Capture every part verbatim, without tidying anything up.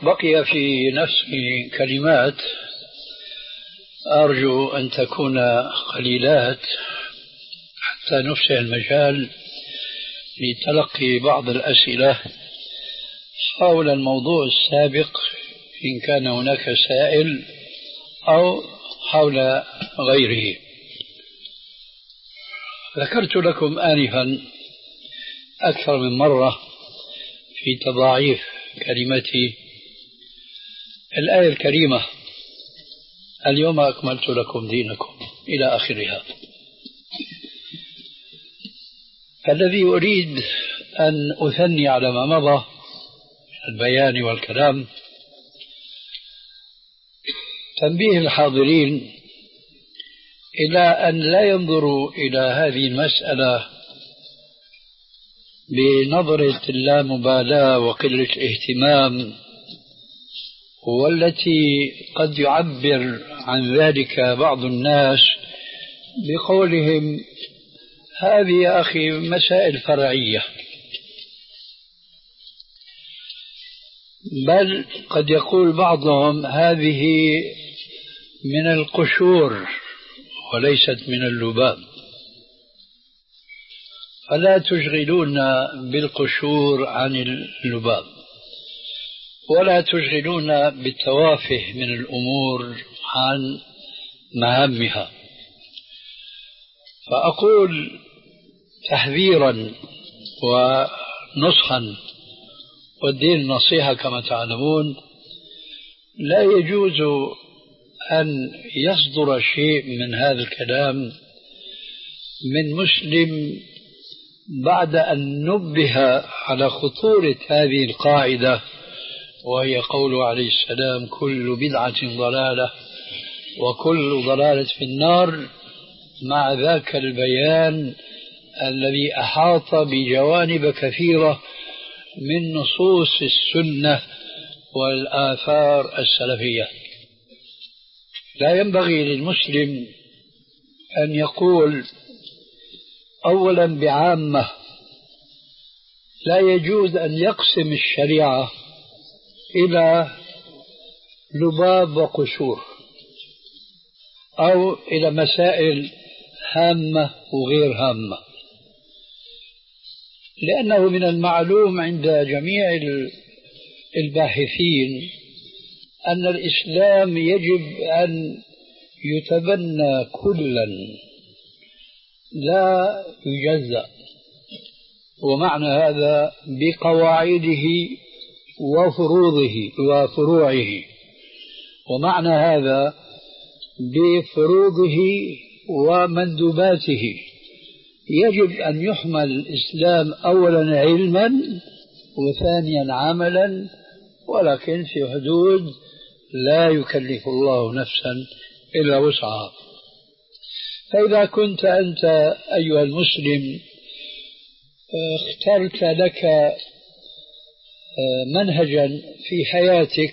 بقي في نفسي كلمات أرجو أن تكون قليلات حتى نفسح المجال لتلقي بعض الأسئلة حول الموضوع السابق إن كان هناك سائل أو حول غيره. ذكرت لكم آنفا أكثر من مرة في تضاعيف كلمتي الآية الكريمة: اليوم أكملت لكم دينكم إلى آخرها. الذي أريد أن أثني على ما مضى من البيان والكلام تنبيه الحاضرين إلى أن لا ينظروا إلى هذه المسألة بنظرة اللامبالاة وقلة الاهتمام، والتي قد يعبر عن ذلك بعض الناس بقولهم: هذه يا أخي مسائل فرعية. بل قد يقول بعضهم: هذه من القشور وليست من اللباب، فلا تشغلونا بالقشور عن اللباب، ولا تشغلونا بالتوافه من الأمور عن مهامها. فأقول تحذيرا ونصحا، والدين النصيحة كما تعلمون، لا يجوز أن يصدر شيء من هذا الكلام من مسلم بعد أن نبه على خطورة هذه القاعدة، وهي قوله عليه السلام: كل بدعة ضلالة وكل ضلالة في النار، مع ذاك البيان الذي أحاط بجوانب كثيرة من نصوص السنة والآثار السلفية. لا ينبغي للمسلم أن يقول أولا بعامة، لا يجوز أن يقسم الشريعة إلى لباب وقشور أو إلى مسائل هامة وغير هامة، لأنه من المعلوم عند جميع الباحثين أن الإسلام يجب أن يتبنى كلا لا يجزأ، ومعنى هذا بقواعده وفروضه وفروعه، ومعنى هذا بفروضه ومندوباته. يجب أن يحمل الإسلام أولا علما وثانيا عملا، ولكن في حدود لا يكلف الله نفسا إلا وسعها. فإذا كنت أنت أيها المسلم اخترت لك منهجا في حياتك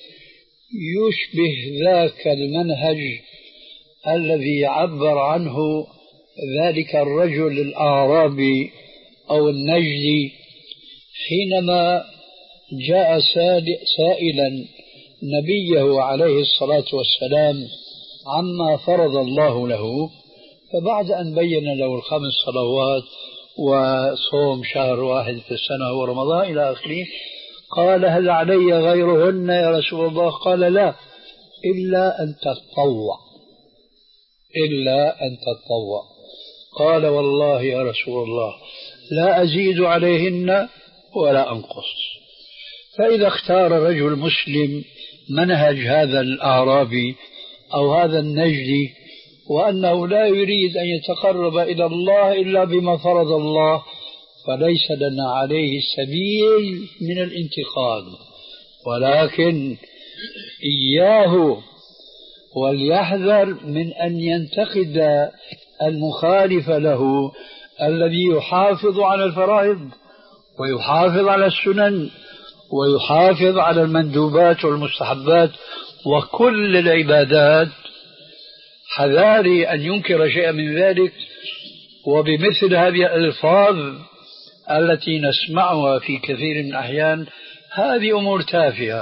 يشبه ذاك المنهج الذي عبر عنه ذلك الرجل الأعرابي أو النجدي حينما جاء سائلا نبيه عليه الصلاة والسلام عما فرض الله له، فبعد أن بين له الخمس صلوات وصوم شهر واحد في السنة ورمضان إلى آخره، قال: هل علي غيرهن يا رسول الله؟ قال: لا، إلا أن تتطوع، إلا أن تتطوع. قال: والله يا رسول الله لا أزيد عليهن ولا أنقص. فإذا اختار رجل مسلم منهج هذا الأعرابي أو هذا النجدي، وأنه لا يريد أن يتقرب إلى الله إلا بما فرض الله، فليس لنا عليه سبيل من الانتقاد، ولكن إياه وليحذر من أن ينتقد المخالف له الذي يحافظ على الفرائض ويحافظ على السنن ويحافظ على المندوبات والمستحبات وكل العبادات. حذاري أن ينكر شيئا من ذلك وبمثل هذه الألفاظ التي نسمعها في كثير من الأحيان. هذه أمور تافهة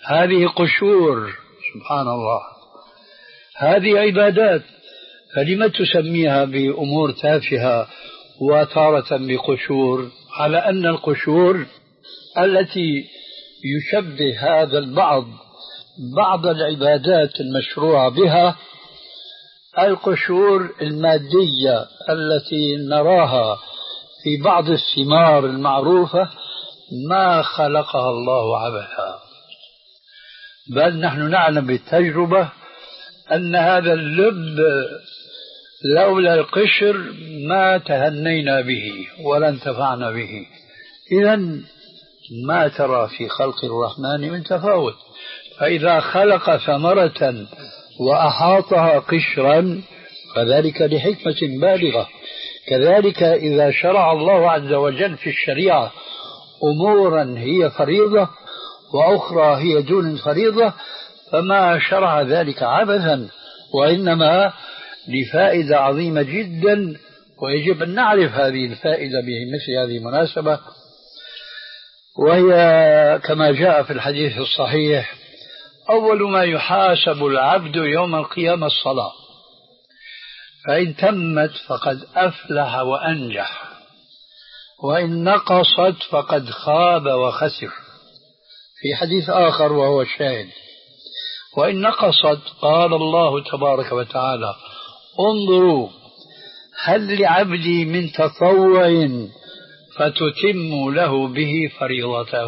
هذه قشور، سبحان الله، هذه عبادات، فلم تسميها بأمور تافهة وتارة بقشور، على أن القشور التي يشبه هذا البعض بعض العبادات المشروع بها القشور المادية التي نراها في بعض الثمار المعروفة، ما خلقها الله عبثا، بل نحن نعلم بالتجربة أن هذا اللب لولا القشر ما تهنينا به ولا انتفعنا به. إذن ما ترى في خلق الرحمن من تفاوت، فإذا خلق ثمرة وأحاطها قشرا فذلك لحكمة بالغة. كذلك إذا شرع الله عز وجل في الشريعة أمورا هي فريضة وأخرى هي دون الفريضة فما شرع ذلك عبثا، وإنما لفائدة عظيمة جدا، ويجب أن نعرف هذه الفائدة بمثل هذه المناسبة. وهي كما جاء في الحديث الصحيح: أول ما يحاسب العبد يوم القيامة الصلاة، فإن تمت فقد أفلح وأنجح، وإن نقصت فقد خاب وخسر. في حديث آخر وهو الشاهد: وإن نقصت قال الله تبارك وتعالى: انظروا هل لعبدي من تطوع فتتم له به فريضته.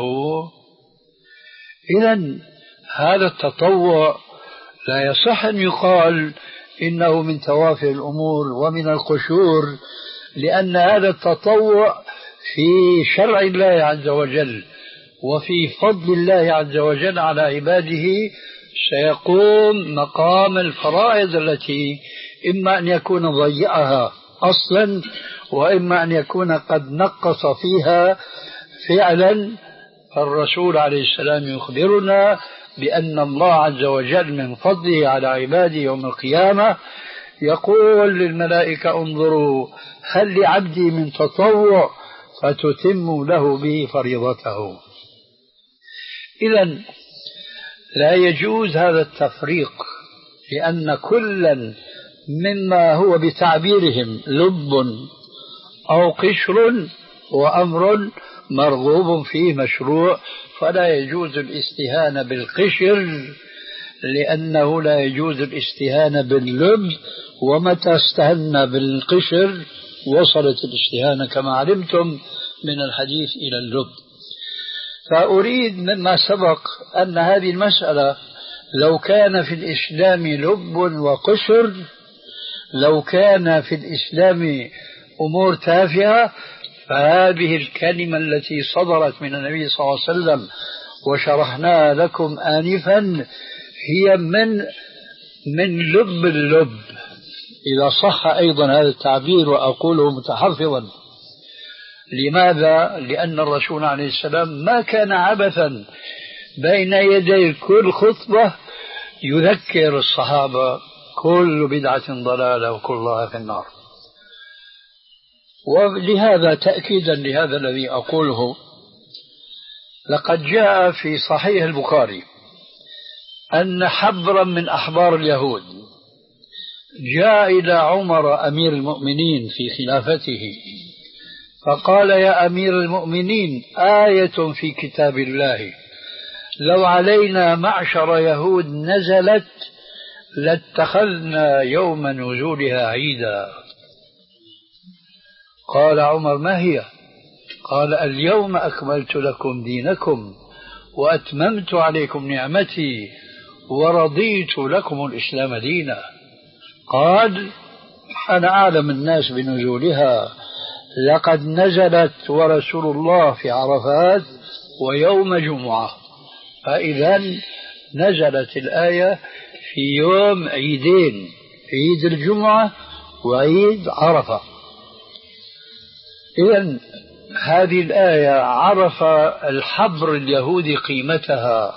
إذن هذا التطوع لا يصح أن يقال إنه من توافه الأمور ومن القشور، لأن هذا التطوع في شرع الله عز وجل وفي فضل الله عز وجل على عباده سيقوم مقام الفرائض التي إما أن يكون ضيعها أصلا وإما أن يكون قد نقص فيها فعلا. فالرسول عليه السلام يخبرنا بأن الله عز وجل من فضله على عباده يوم القيامة يقول للملائكة: انظروا هل لعبدي من تطوع فتتم له به فريضته. إذن لا يجوز هذا التفريق، لأن كلا مما هو بتعبيرهم لب أو قشر وأمر مرغوب فيه مشروع، فلا يجوز الاستهانة بالقشر لأنه لا يجوز الاستهانة باللب، ومتى استهنا بالقشر وصلت الاستهانة كما علمتم من الحديث إلى اللب. فأريد مما سبق أن هذه المسألة لو كان في الإسلام لب وقشر، لو كان في الإسلام أمور تافهة، فهذه الكلمة التي صدرت من النبي صلى الله عليه وسلم وشرحناها لكم آنفا هي من من لب اللب، إذا صح أيضا هذا التعبير وأقوله متحفظا. لماذا؟ لأن الرسول عليه السلام ما كان عبثا بين يدي كل خطبة يذكر الصحابة: كل بدعة ضلالة وكل ضلالة في النار. ولهذا تأكيدا لهذا الذي أقوله، لقد جاء في صحيح البخاري أن حبرا من أحبار اليهود جاء إلى عمر أمير المؤمنين في خلافته فقال: يا أمير المؤمنين، آية في كتاب الله لو علينا معشر يهود نزلت لاتخذنا يوم نزولها عيدا. قال عمر: ما هي؟ قال: اليوم أكملت لكم دينكم وأتممت عليكم نعمتي ورضيت لكم الإسلام دينا. قال: أنا أعلم الناس بنزولها، لقد نزلت ورسول الله في عرفات ويوم جمعة. فإذا نزلت الآية في يوم عيدين، عيد الجمعة وعيد عرفة. إذن هذه الآية عرف الحبر اليهودي قيمتها،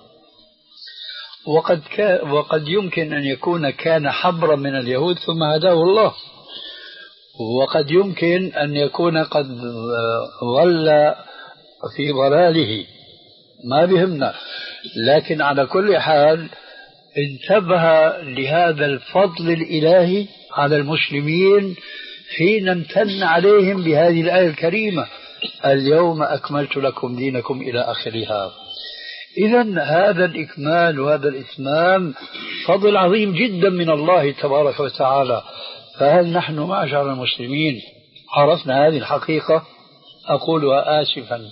وقد, وقد يمكن أن يكون كان حبرا من اليهود ثم هداه الله، وقد يمكن أن يكون قد ظل في ضلاله، ما بهمنا. لكن على كل حال انتبه لهذا الفضل الإلهي على المسلمين حين امتن عليهم بهذه الآية الكريمة: اليوم أكملت لكم دينكم إلى آخرها. إذن هذا الإكمال وهذا الإتمام فضل عظيم جدا من الله تبارك وتعالى. فهل نحن معشر المسلمين عرفنا هذه الحقيقة؟ أقولها آسفا.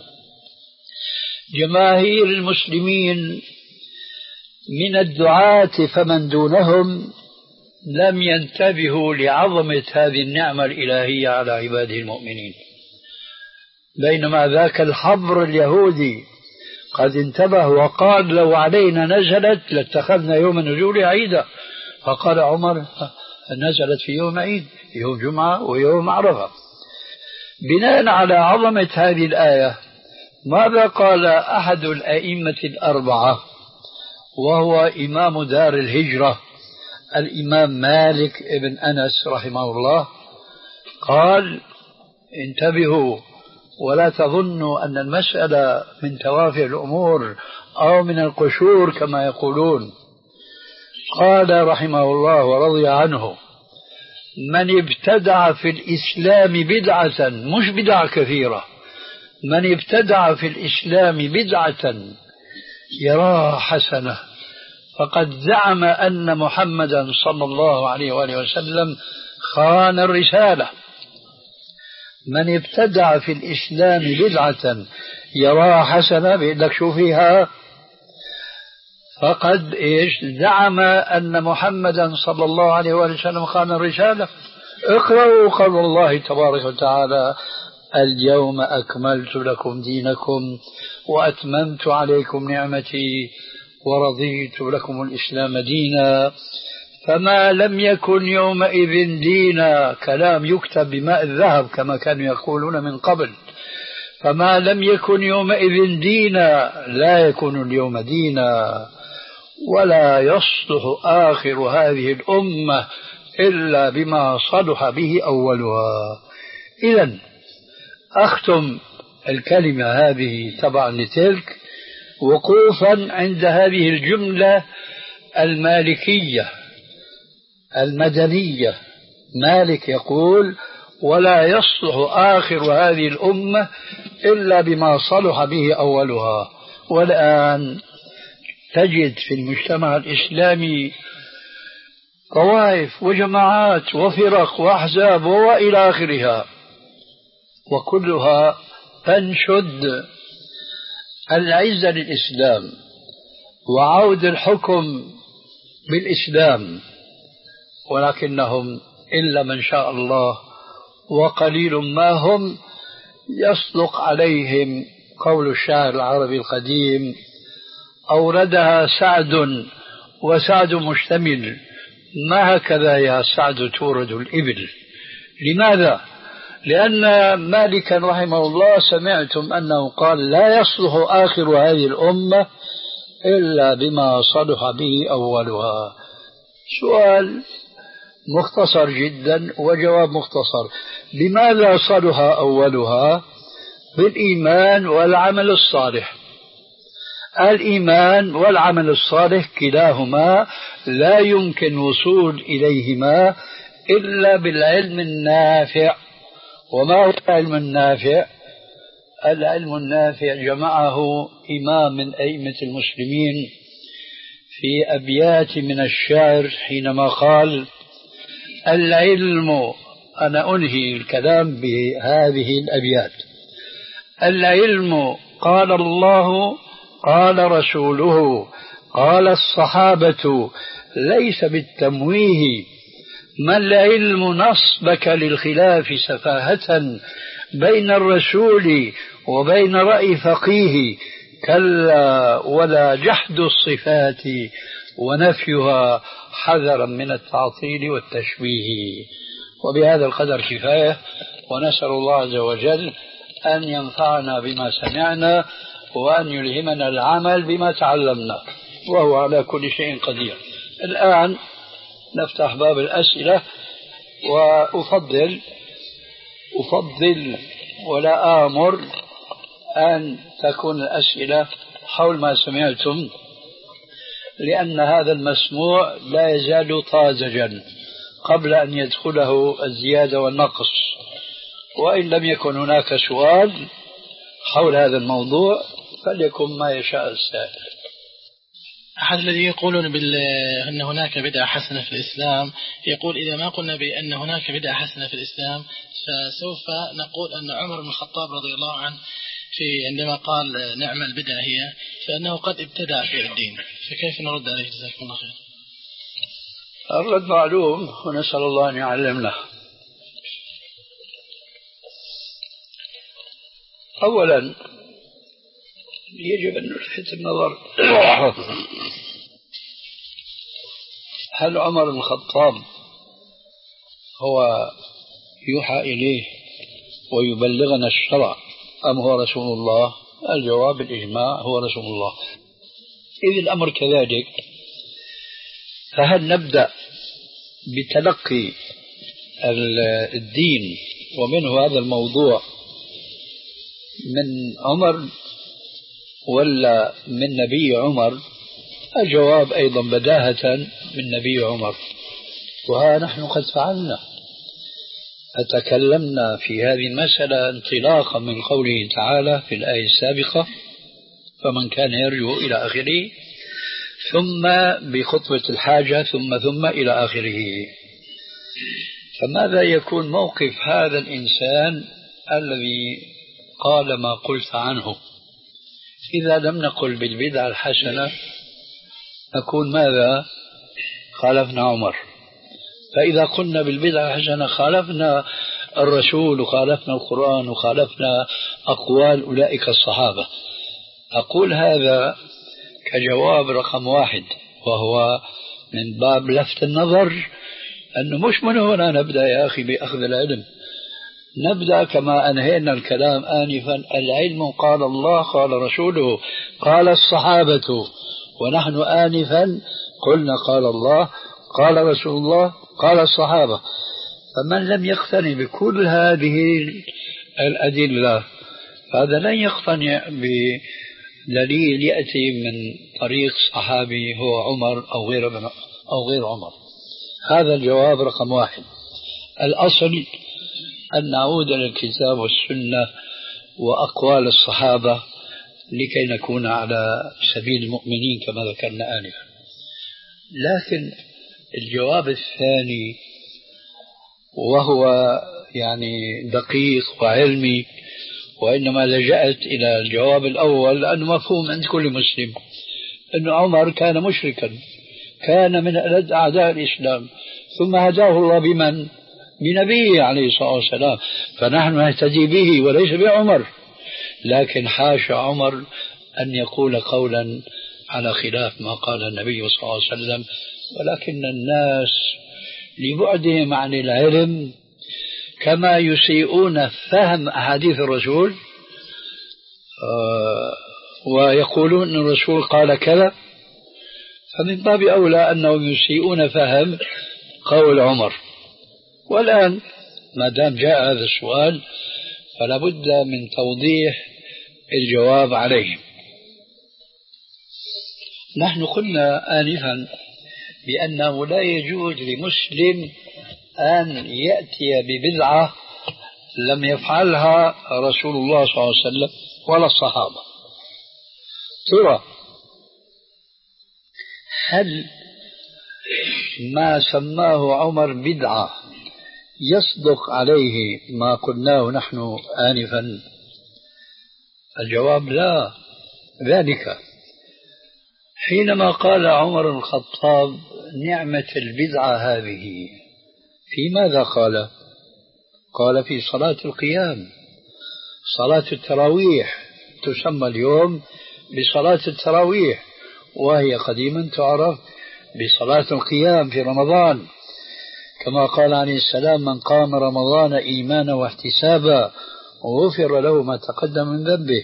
جماهير المسلمين من الدعاة فمن دونهم لم ينتبهوا لعظمة هذه النعمة الإلهية على عباده المؤمنين، بينما ذاك الحبر اليهودي قد انتبه وقال: لو علينا نزلت لاتخذنا يوم النزول عيدا. فقال عمر: نزلت في يوم عيد، يوم جمعة ويوم عرفة. بناء على عظمة هذه الآية ماذا قال أحد الأئمة الأربعة وهو إمام دار الهجرة الإمام مالك ابن أنس رحمه الله؟ قال: انتبهوا ولا تظنوا أن المسألة من توافه الأمور أو من القشور كما يقولون. قال رحمه الله ورضي عنه: من ابتدع في الإسلام بدعة، مش بدعة كثيرة، من ابتدع في الإسلام بدعة يراها حسنة فقد زعم أن محمدا صلى الله عليه وآله وسلم خان الرسالة. من ابتدع في الإسلام بدعة يراها حسنة، بيقول لك شو فيها؟ فقد إيش زعم أن محمدا صلى الله عليه وآله وسلم خان الرسالة. اقرأوا قول الله تبارك وتعالى: اليوم أكملت لكم دينكم وأتممت عليكم نعمتي ورضيت لكم الإسلام دينا. فما لم يكن يومئذ دينا، كلام يكتب بماء الذهب كما كانوا يقولون من قبل، فما لم يكن يومئذ دينا لا يكون اليوم دينا، ولا يصلح آخر هذه الأمة إلا بما صلح به أولها. إذن أختم الكلمة هذه تبعا لتلك وقوفا عند هذه الجملة المالكية المدنية. مالك يقول: ولا يصلح آخر هذه الأمة إلا بما صلح به أولها. والآن تجد في المجتمع الإسلامي طوائف وجماعات وفرق وأحزاب وإلى آخرها، وكلها تنشد العزة للإسلام وعود الحكم بالإسلام، ولكنهم إلا من شاء الله وقليل ما هم يصدق عليهم قول الشاعر العربي القديم: أوردها سعد وسعد مشتمل، ما هكذا يا سعد تورد الإبل. لماذا؟ لأن مالكا رحمه الله سمعتم أنه قال: لا يصلح آخر هذه الأمة إلا بما صلح به أولها. سؤال مختصر جدا وجواب مختصر: بماذا صلح أولها؟ بالإيمان والعمل الصالح. الإيمان والعمل الصالح كلاهما لا يمكن وصول إليهما إلا بالعلم النافع. وما هو العلم النافع؟ العلم النافع جمعه إمام من أئمة المسلمين في أبيات من الشعر حينما قال: العلم، أنا أنهي الكلام بهذه الأبيات: العلم قال الله قال رسوله قال الصحابة ليس بالتمويه، ما العلم نصبك للخلاف سفاهة بين الرسول وبين رأي فقيه، كلا ولا جحد الصفات ونفيها حذرا من التعطيل والتشبيه. وبهذا القدر كفاية، ونسأل الله عز وجل أن ينفعنا بما سمعنا وأن يلهمنا العمل بما تعلمنا، وهو على كل شيء قدير. الآن نفتح باب الأسئلة، وأفضل أفضل ولا آمر أن تكون الأسئلة حول ما سمعتم، لأن هذا المسموع لا يزال طازجا قبل أن يدخله الزيادة والنقص. وإن لم يكن هناك سؤال حول هذا الموضوع فليكن ما يشاء السائل. أحد الذي يقولون بأن هناك بدعة حسنة في الإسلام يقول إذا ما قلنا بأن هناك بدعة حسنة في الإسلام فسوف نقول أن عمر بن الخطاب رضي الله عنه في عندما قال نعم البدعة هي فإنه قد ابتدع في الدين، فكيف نرد عليه؟ جزاكم الله خير. الرد معلوم ونسأل الله أن يعلمنا. أولا يجب أن نلفت النظر هل عمر بن الخطاب هو يوحى إليه ويبلغنا الشرع أم هو رسول الله؟ الجواب الإجماع هو رسول الله. إذ الأمر كذلك فهل نبدأ بتلقي الدين ومنه هذا الموضوع من عمر ولا من نبي عمر؟ الجواب أيضا بداهة من نبي عمر، وها نحن قد فعلنا فتكلمنا في هذه المسألة انطلاقا من قوله تعالى في الآية السابقة فمن كان يرجو إلى آخره، ثم بخطبة الحاجة ثم ثم إلى آخره. فماذا يكون موقف هذا الإنسان الذي قال ما قلت عنه؟ إذا لم نقل بالبدعة الحسنة نكون ماذا؟ خالفنا عمر. فإذا قلنا بالبدعة الحسنة خالفنا الرسول وخالفنا القرآن وخالفنا أقوال أولئك الصحابة. أقول هذا كجواب رقم واحد، وهو من باب لفت النظر أنه مش من هنا نبدأ يا أخي بأخذ العلم، نبدأ كما أنهينا الكلام آنفا. العلم قال الله قال رسوله قال الصحابة، ونحن آنفا قلنا قال الله قال رسول الله قال الصحابة. فمن لم يقتنع بكل هذه الأدلة هذا لن يقتنع بدليل يأتي من طريق صحابي هو عمر أو غير أو غير عمر. هذا الجواب رقم واحد. الأصل أن نعود إلى الكتاب والسنة وأقوال الصحابة لكي نكون على سبيل المؤمنين كما ذكرنا آنفا. لكن الجواب الثاني وهو يعني دقيق وعلمي، وإنما لجأت إلى الجواب الأول لأنه مفهوم عند كل مسلم، أن عمر كان مشركا، كان من ألد أعداء الإسلام، ثم هداه الله بمن؟ بنبيه عليه الصلاة والسلام، فنحن نهتدي به وليس بعمر. لكن حاشا عمر أن يقول قولا على خلاف ما قال النبي صلى الله عليه وسلم، ولكن الناس لبعدهم عن العلم كما يسيئون فهم أحاديث الرسول آه ويقولون أن الرسول قال كذا، فمن باب أولى أنهم يسيئون فهم قول عمر. والآن ما دام جاء هذا السؤال فلا بد من توضيح الجواب عليه. نحن قلنا آنفا بأنه لا يجوز لمسلم أن يأتي ببدعة لم يفعلها رسول الله صلى الله عليه وسلم ولا الصحابة. ترى هل ما سماه عمر بدعة يصدق عليه ما قلناه نحن آنفا؟ الجواب لا. ذلك حينما قال عمر بن الخطاب نعمة البدعة هذه، في ماذا قال؟ قال في صلاة القيام، صلاة التراويح تسمى اليوم بصلاة التراويح، وهي قديما تعرف بصلاة القيام في رمضان، كما قال عليه السلام من قام رمضان إيمانا واحتسابا وغفر له ما تقدم من ذنبه.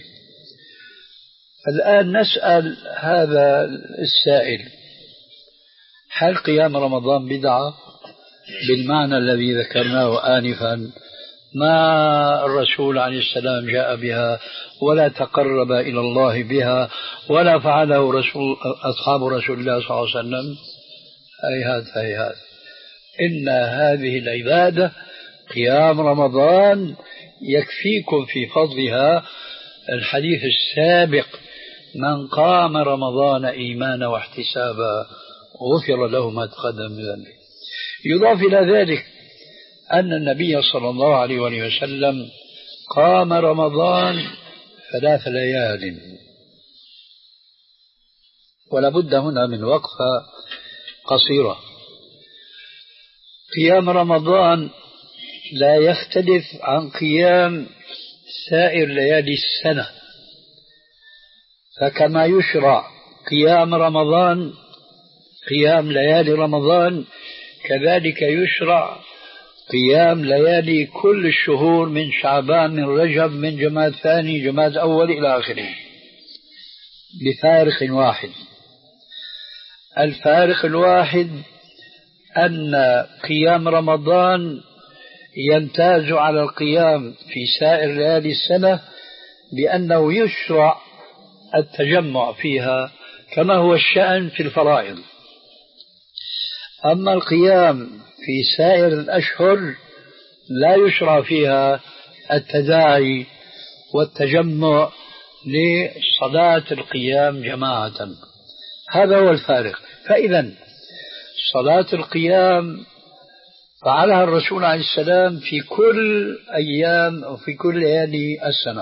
الآن نسأل هذا السائل هل قيام رمضان بدعة بالمعنى الذي ذكرناه آنفا؟ ما الرسول عليه السلام جاء بها ولا تقرب إلى الله بها ولا فعله رسول أصحاب رسول الله صلى الله عليه وسلم. هيهات هيهات. إن هذه العبادة قيام رمضان يكفيكم في فضلها الحديث السابق: من قام رمضان إيمانا واحتسابا غفر له ما تقدم من ذنبه. يضاف إلى ذلك أن النبي صلى الله عليه وسلم قام رمضان ثلاث ليال، ولا بد هنا من وقفة قصيرة. قيام رمضان لا يختلف عن قيام سائر ليالي السنة، فكما يشرع قيام رمضان قيام ليالي رمضان كذلك يشرع قيام ليالي كل الشهور من شعبان من رجب من جماد ثاني جماد أول إلى آخره، بفارق واحد. الفارق الواحد أن قيام رمضان يمتاز على القيام في سائر ليالي السنة بأنه يشرع التجمع فيها كما هو الشأن في الفرائض. أما القيام في سائر الأشهر لا يشرع فيها التداعي والتجمع لصلاة القيام جماعة. هذا هو الفارق. فإذا صلاة القيام فعلها الرسول عليه السلام في كل أيام أو في كل ليالي السنة،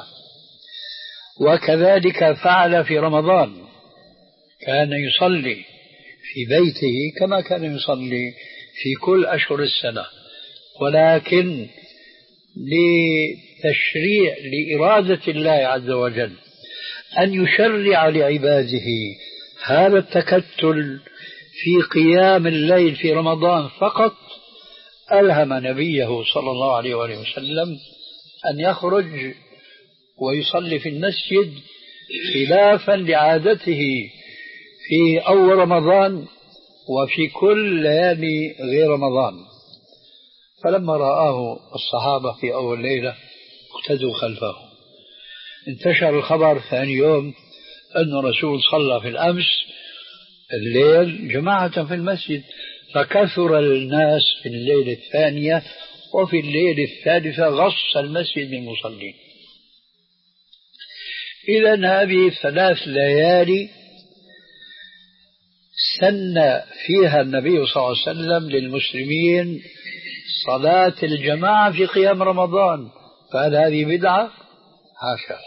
وكذلك فعل في رمضان، كان يصلي في بيته كما كان يصلي في كل أشهر السنة، ولكن لتشريع لإرادة الله عز وجل أن يشرع لعباده هذا التكتل في قيام الليل في رمضان فقط، ألهم نبيه صلى الله عليه وآله وسلم أن يخرج ويصلي في المسجد خلافا لعادته في أول رمضان وفي كل ليالي غير رمضان. فلما رآه الصحابة في أول ليلة اقتدوا خلفه. انتشر الخبر ثاني يوم أن الرسول صلى في الأمس الليل جماعة في المسجد، فكثر الناس في الليلة الثانية، وفي الليلة الثالثة غص المسجد بالمصلين. إذن هذه ثلاث ليالي سن فيها النبي صلى الله عليه وسلم للمسلمين صلاة الجماعة في قيام رمضان، فهل هذه بدعة؟ حاشا.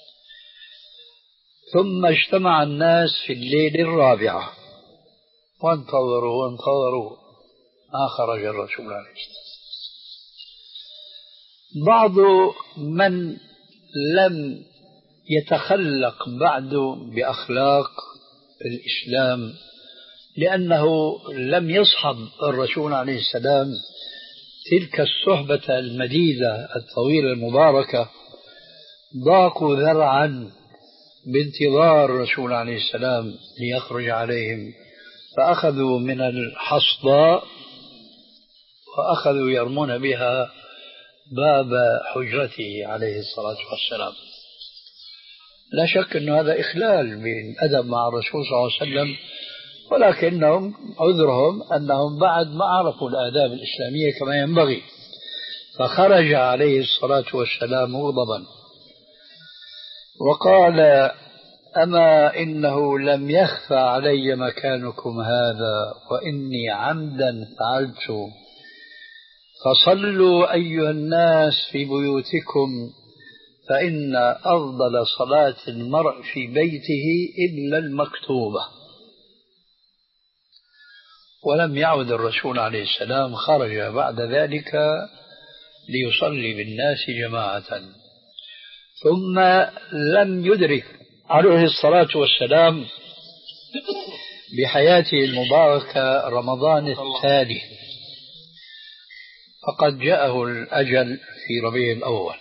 ثم اجتمع الناس في الليلة الرابعة وانتظروا وانتظروا ما خرج الرسول عليه السلام. بعض من لم يتخلق بعد بأخلاق الإسلام لأنه لم يصحب الرسول عليه السلام تلك الصحبة المديدة الطويلة المباركة، ضاقوا ذرعا بانتظار الرسول عليه السلام ليخرج عليهم، فأخذوا من الحصباء وأخذوا يرمون بها باب حجرته عليه الصلاة والسلام. لا شك أن هذا إخلال بالأدب مع الرسول صلى الله عليه وسلم، ولكنهم عذرهم أنهم بعد ما عرفوا الآداب الإسلامية كما ينبغي. فخرج عليه الصلاة والسلام مغضبا وقال: أما إنه لم يخفى علي مكانكم هذا وإني عمدا فعلت، فصلوا أيها الناس في بيوتكم، فإن أفضل صلاة المرء في بيته إلا المكتوبة. ولم يعد الرسول عليه السلام، خرج بعد ذلك ليصلي بالناس جماعة. ثم لم يدرك عليه الصلاة والسلام بحياته المباركة رمضان التالي، فقد جاءه الأجل في ربيع الأول.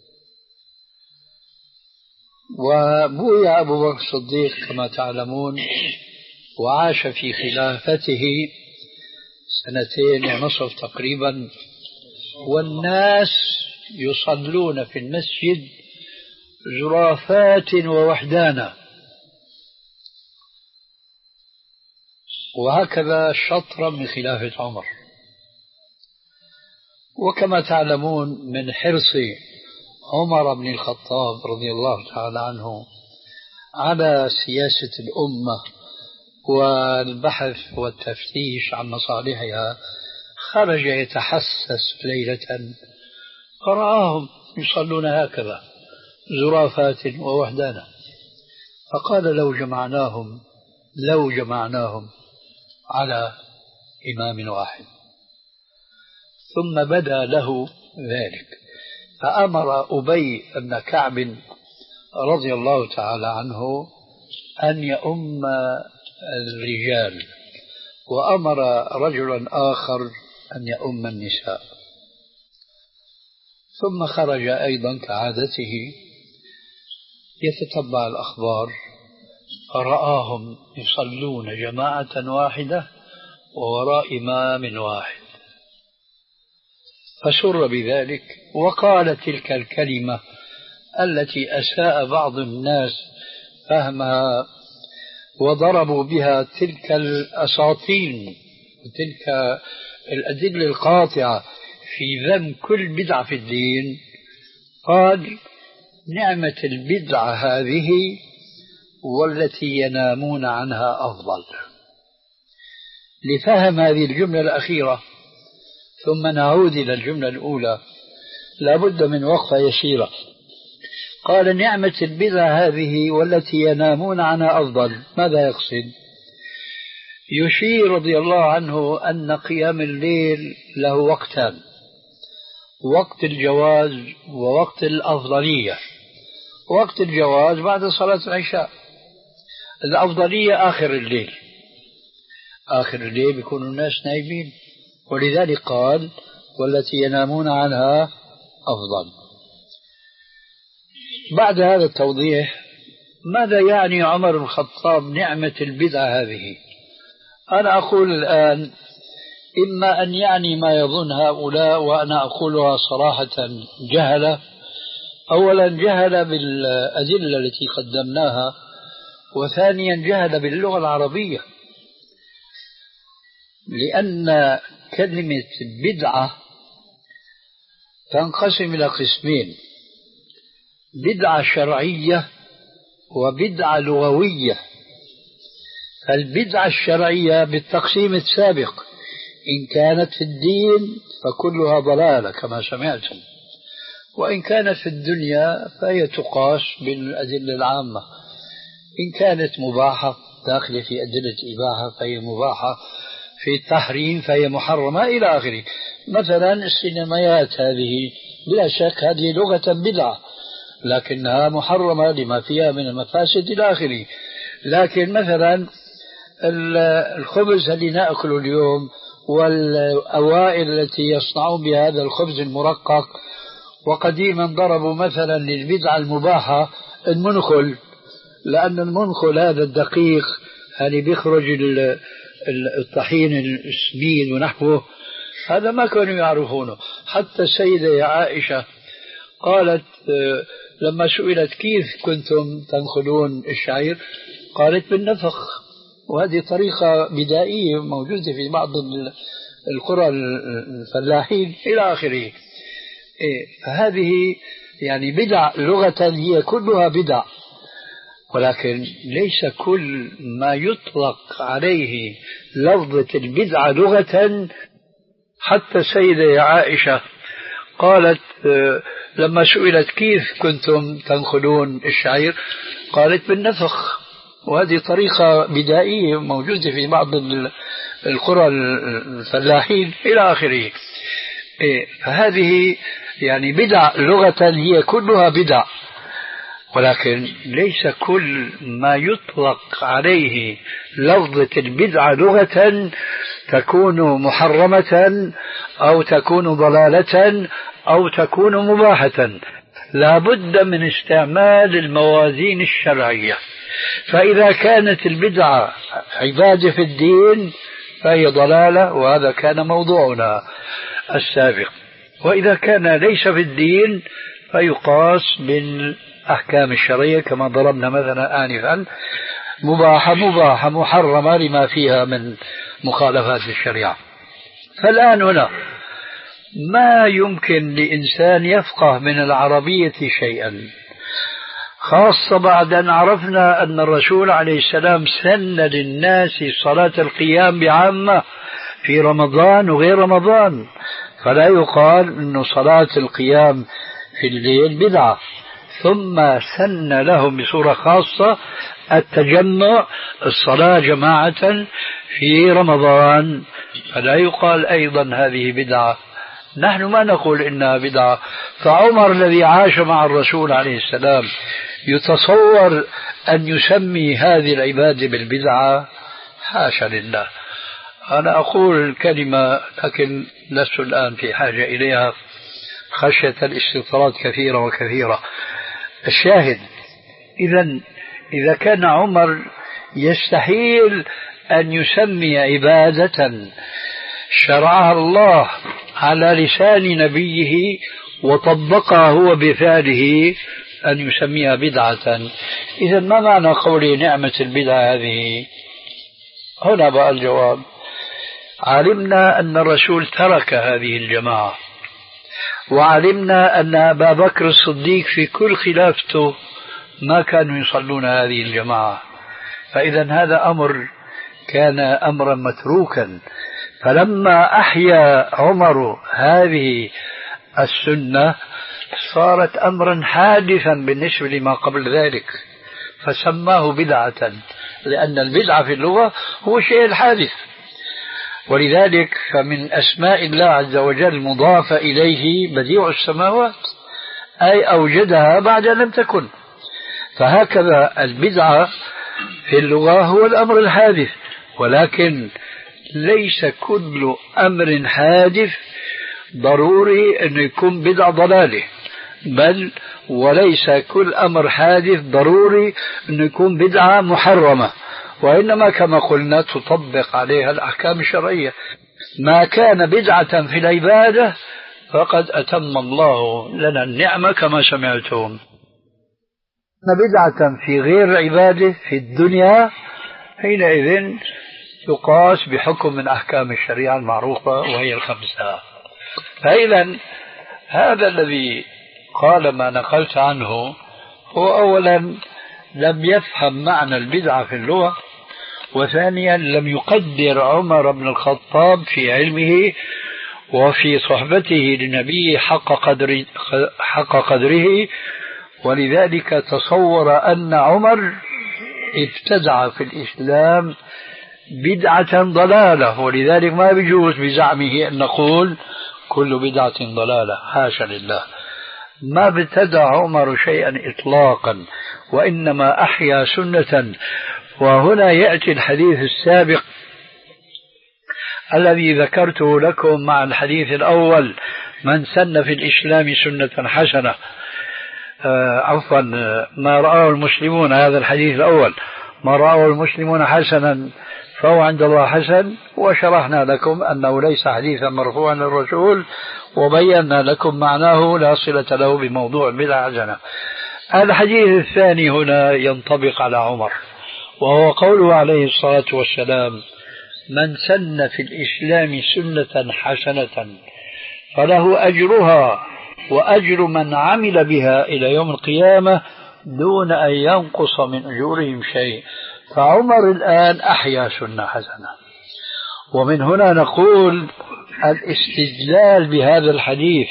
وبويع أبو بكر الصديق كما تعلمون، وعاش في خلافته سنتين ونصف تقريبا، والناس يصلون في المسجد زرافات ووحدانا، وهكذا شطرا من خلافة عمر. وكما تعلمون من حرص عمر بن الخطاب رضي الله تعالى عنه على سياسة الأمة والبحث والتفتيش عن مصالحها، خرج يتحسس ليلة فرآهم يصلون هكذا زرافات ووحدانا، فقال لو جمعناهم لو جمعناهم على إمام واحد. ثم بدا له ذلك فأمر أبي بن كعب رضي الله تعالى عنه أن يؤم الرجال، وأمر رجلا آخر أن يؤم النساء. ثم خرج أيضا كعادته يتتبع الأخبار فرآهم يصلون جماعة واحدة ووراء إمام واحد، فسر بذلك وقال تلك الكلمة التي أساء بعض الناس فهمها وضربوا بها تلك الأساطين وتلك الأدلة القاطعة في ذم كل بدعة في الدين. قال نعمة البدعة هذه والتي ينامون عنها أفضل. لفهم هذه الجملة الأخيرة ثم نعود إلى الجملة الأولى لابد من وقفة يسيرة. قال نعمة البدعة هذه والتي ينامون عنها أفضل، ماذا يقصد؟ يشير رضي الله عنه أن قيام الليل له وقتان، وقت الجواز ووقت الأفضلية. وقت الجواز بعد صلاة العشاء، الأفضلية آخر الليل، آخر الليل بيكون الناس نايمين، ولذلك قال والتي ينامون عنها أفضل. بعد هذا التوضيح ماذا يعني عمر بن الخطاب نعمة البدعة هذه؟ أنا أقول الآن إما أن يعني ما يظن هؤلاء، وأنا أقولها صراحة جهلة. أولا جهل بالأدلة التي قدمناها، وثانيا جهل باللغة العربية، لأن كلمة بدعة تنقسم إلى قسمين: بدعة شرعية وبدعة لغوية. فالبدعة الشرعية بالتقسيم السابق إن كانت في الدين فكلها ضلالة كما سمعتم، وإن كانت في الدنيا فهي تقاس بالأدلة العامة. إن كانت مباحة داخلة في أدلة إباحة فهي مباحة، في التحريم فهي محرمة إلى آخره. مثلا السينمائيات هذه بلا شك هذه لغة بدعة، لكنها محرمة لما فيها من المفاسد إلى آخره. لكن مثلا الخبز اللي نأكله اليوم والأوائل التي يصنعون بهذا الخبز المرقق، وقديما ضربوا مثلا للبدعة المباحة المنخل، لأن المنخل هذا الدقيق اللي بيخرج الطحين السمين ونحوه، هذا ما كانوا يعرفونه. حتى السيدة عائشة قالت لما سئلت كيف كنتم تنخلون الشعير قالت بالنفخ، وهذه طريقة بدائية موجودة في بعض القرى الفلاحين إلى آخره. فهذه يعني بدع لغة هي كلها بدع، ولكن ليس كل ما يطلق عليه لفظة البدعة لغة. حتى السيدة عائشة قالت لما سئلت كيف كنتم تنخلون الشعير قالت بالنفخ، وهذه طريقة بدائية موجودة في بعض القرى الفلاحين إلى آخره. فهذه يعني بدع لغة هي كلها بدع، ولكن ليس كل ما يطلق عليه لفظة البدعة لغة تكون محرمة أو تكون ضلالة أو تكون مباحة. لا بد من استعمال الموازين الشرعية. فإذا كانت البدعة عبادة في الدين فهي ضلالة، وهذا كان موضوعنا السابق. وإذا كان ليس في الدين فيقاس بالأحكام الشرعية كما ضربنا مثلا آنفا، مباحة مباحة محرمة لما فيها من مخالفات الشريعة. فالآن هنا ما يمكن لإنسان يفقه من العربية شيئا، خاصة بعد أن عرفنا أن الرسول عليه السلام سن للناس صلاة القيام بعامة في رمضان وغير رمضان، فلا يقال أن صلاة القيام في الليل بدعة. ثم سن لهم بصورة خاصة التجمع الصلاة جماعة في رمضان، فلا يقال أيضا هذه بدعة. نحن ما نقول إنها بدعة. فعمر الذي عاش مع الرسول عليه السلام يتصور أن يسمي هذه العبادة بالبدعة؟ حاشا لله. أنا أقول الكلمة لكن لست الآن في حاجة إليها خشية الاستطراد كثيرة وكثيرة. الشاهد إذن إذا كان عمر يستحيل أن يسمي عبادة شرعها الله على لسان نبيه وطبقها هو بفعله أن يسميها بدعة، إذن ما معنى قولي نعمة البدعة هذه؟ هنا بقى الجواب. علمنا أن الرسول ترك هذه الجماعة، وعلمنا أن أبا بكر الصديق في كل خلافته ما كانوا يصلون هذه الجماعة، فإذا هذا أمر كان أمرا متروكا. فلما أحيا عمر هذه السنة صارت أمرا حادثا بالنسبة لما قبل ذلك، فسماه بدعة، لأن البدعة في اللغة هو الشيء الحادث. ولذلك فمن أسماء الله عز وجل مضاف إليه بديع السماوات، أي أوجدها بعد لم تكن. فهكذا البدعة في اللغة هو الأمر الحادث، ولكن ليس كل أمر حادث ضروري أن يكون بدعة ضلالة، بل وليس كل أمر حادث ضروري أن يكون بدعة محرمة، وإنما كما قلنا تطبق عليها الأحكام الشرعية. ما كان بدعة في العبادة فقد أتم الله لنا النعمة كما سمعتم. بدعة في غير العبادة في الدنيا حينئذ تقاس بحكم من أحكام الشريعة المعروفة وهي الخمسة. فإذا هذا الذي قال ما نقلت عنه هو أولا لم يفهم معنى البدعة في اللغة، وثانيا لم يقدر عمر بن الخطاب في علمه وفي صحبته لنبيه حق قدر حق قدره، ولذلك تصور أن عمر ابتدع في الإسلام بدعة ضلالة، ولذلك ما بيجوز بزعمه أن نقول كل بدعة ضلالة، حاشا لله. ما ابتدع عمر شيئا إطلاقا، وإنما أحيا سنة. وهنا يأتي الحديث السابق الذي ذكرته لكم مع الحديث الأول: من سن في الإسلام سنة حسنة، آه عفوا ما رآه المسلمون، هذا الحديث الأول، ما رآه المسلمون حسنا فهو عند الله حسن. وشرحنا لكم أنه ليس حديثا مرفوعا للرسول، وبينا لكم معناه لا صلة له بموضوع البدعة حسنة. الحديث الثاني هنا ينطبق على عمر، وهو قوله عليه الصلاة والسلام: من سن في الإسلام سنة حسنة فله أجرها وأجر من عمل بها إلى يوم القيامة دون أن ينقص من أجورهم شيء. فعمر الآن أحيا سنة حسنة. ومن هنا نقول الاستدلال بهذا الحديث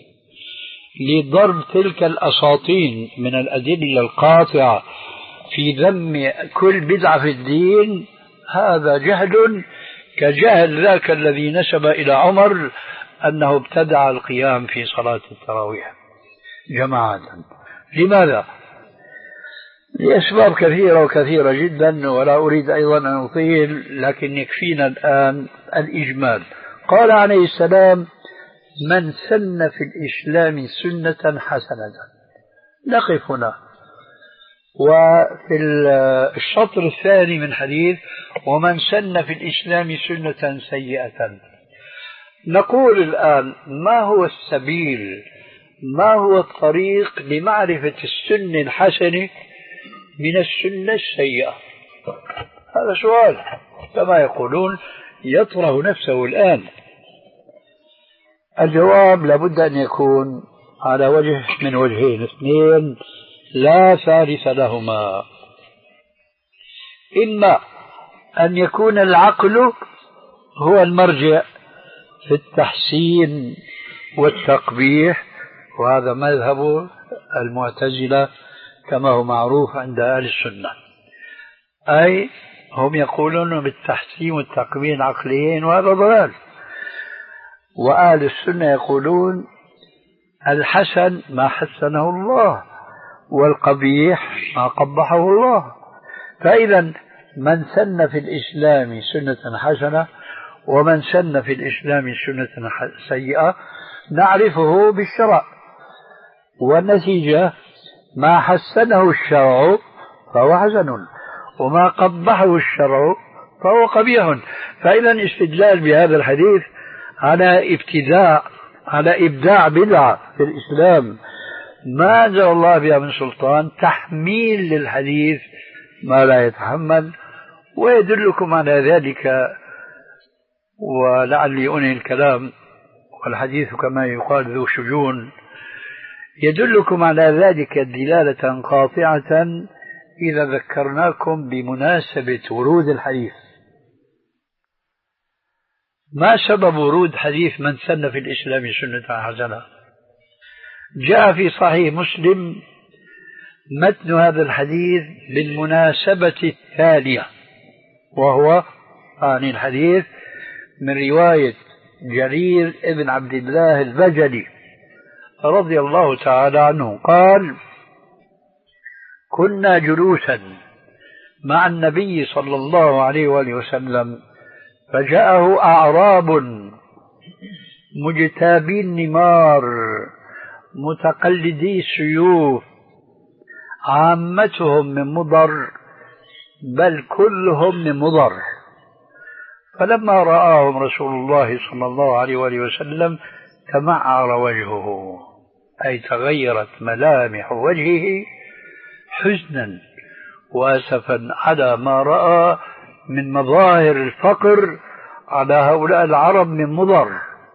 لضرب تلك الأساطين من الأدلة القاطعة في ذم كل بدعة في الدين هذا جهل كجهل ذاك الذي نسب إلى عمر أنه ابتدع القيام في صلاة التراويح جماعة. لماذا؟ لأسباب كثيرة وكثيرة جدا، ولا أريد أيضا أن أطيل، لكن يكفينا الآن الإجمال. قال عليه السلام: من سن في الإسلام سنة حسنة. نقف هنا. وفي الشطر الثاني من حديث: ومن سن في الإسلام سنة سيئة. نقول الآن ما هو السبيل، ما هو الطريق لمعرفة السنة الحسنة من السنة السيئة؟ هذا سؤال كما يقولون يطرح نفسه الآن. الجواب لابد أن يكون على وجه من وجهين اثنين لا ثالث لهما. إما أن يكون العقل هو المرجع في التحسين والتقبيح، وهذا مذهب المعتزلة كما هو معروف عند أهل السنة، أي هم يقولون بالتحسين والتقبيح عقليين، وهذا ضلال. وأهل السنة يقولون الحسن ما حسنه الله والقبيح ما قبحه الله. فإذا من سن في الإسلام سنة حسنة ومن سن في الإسلام سنة سيئة نعرفه بالشرع، والنتيجة ما حسنه الشرع فهو حسن وما قبحه الشرع فهو قبيح. فإذا استدلال بهذا الحديث على ابتداع على إبداع بدعة في الإسلام ما أنزل الله بها من سلطان، تحميل للحديث ما لا يتحمل. ويدلكم على ذلك، ولعلي أنهي الكلام والحديث كما يقال ذو شجون، يدلكم على ذلك دلالة قاطعة إذا ذكرناكم بمناسبة ورود الحديث. ما سبب ورود حديث من سن في الإسلام سنة حسنة؟ جاء في صحيح مسلم متن هذا الحديث بالمناسبة التالية، وهو عن الحديث من رواية جرير ابن عبد الله البجلي رضي الله تعالى عنه قال: كنا جلوسا مع النبي صلى الله عليه وآله وسلم فجاءه أعراب مجتابي النمار متقلدي السيوف عامتهم من مضر بل كلهم من مضر. فلما رآهم رسول الله صلى الله عليه وآله وسلم تمعر وجهه، أي تغيرت ملامح وجهه حزنا وأسفا على ما رأى من مظاهر الفقر على هؤلاء العرب من مضر.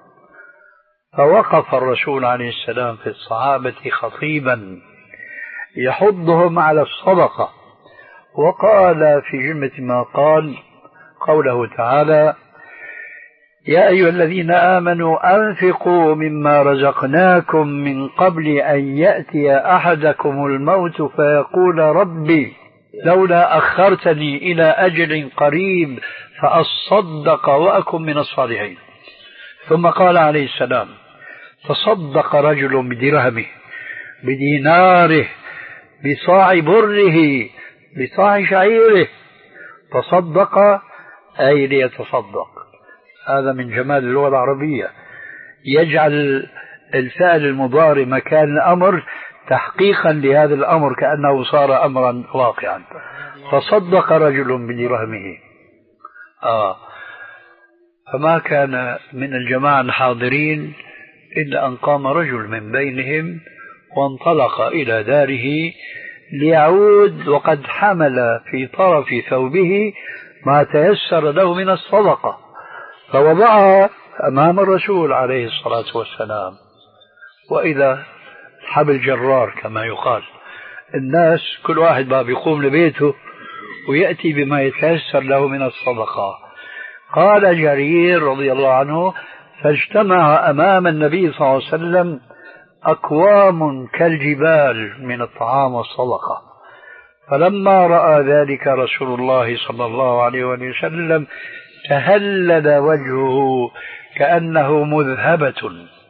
فوقف الرسول عليه السلام في الصحابة خطيبا يحضهم على الصدقة، وقال في جملة ما قال قوله تعالى: يا أيها الذين آمنوا أنفقوا مما رزقناكم من قبل أن يأتي أحدكم الموت فيقول ربي لولا أخرتني إلى أجل قريب فأصدق وأكن من الصالحين. ثم قال عليه السلام: تصدق رجل بدرهمه بديناره بصاع بره بصاع شعيره. تصدق أي ليتصدق. هذا من جمال اللغة العربية، يجعل الفعل المضارع مكان الأمر تحقيقا لهذا الأمر كأنه صار أمرا واقعا. تصدق رجل بدرهمه. آه فما كان من الجماعة الحاضرين إلا أن قام رجل من بينهم وانطلق إلى داره ليعود وقد حمل في طرف ثوبه ما تيسر له من الصدقة، فوضعها أمام الرسول عليه الصلاة والسلام. وإذا حبل جرار كما يقال، الناس كل واحد بقى بيقوم لبيته ويأتي بما يتيسر له من الصدقة. قال جرير رضي الله عنه: فاجتمع أمام النبي صلى الله عليه وسلم أكوام كالجبال من الطعام والصدقة. فلما رأى ذلك رسول الله صلى الله عليه وسلم تهلل وجهه كأنه مذهبة.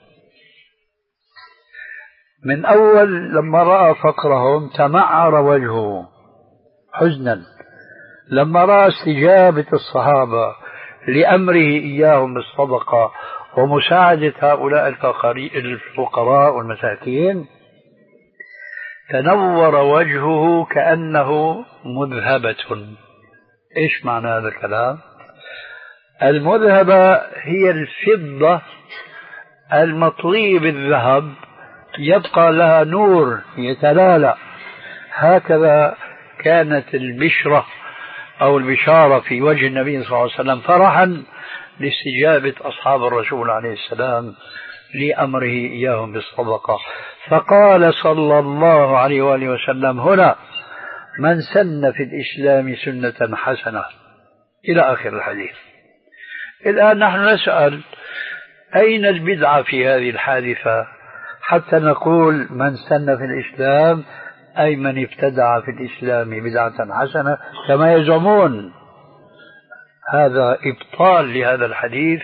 من أول لما رأى فقرهم تمعر وجهه حزنا، لما رأى استجابة الصحابة لأمره إياهم بالصدقة ومساعدة هؤلاء الفقراء والمساكين تنور وجهه كأنه مذهبة. إيش معنى هذا الكلام؟ المذهبة هي الفضة المطلية بالذهب يبقى لها نور يتلالى. هكذا كانت البشرة أو البشارة في وجه النبي صلى الله عليه وسلم فرحا لاستجابة أصحاب الرسول عليه السلام لأمره إياهم بالصدقة. فقال صلى الله عليه وآله وسلم هنا: من سن في الإسلام سنة حسنة، إلى آخر الحديث. الآن نحن نسأل أين البدعة في هذه الحادثة حتى نقول من سن في الإسلام أي من ابتدع في الإسلام بدعة حسنة كما يزعمون. هذا إبطال لهذا الحديث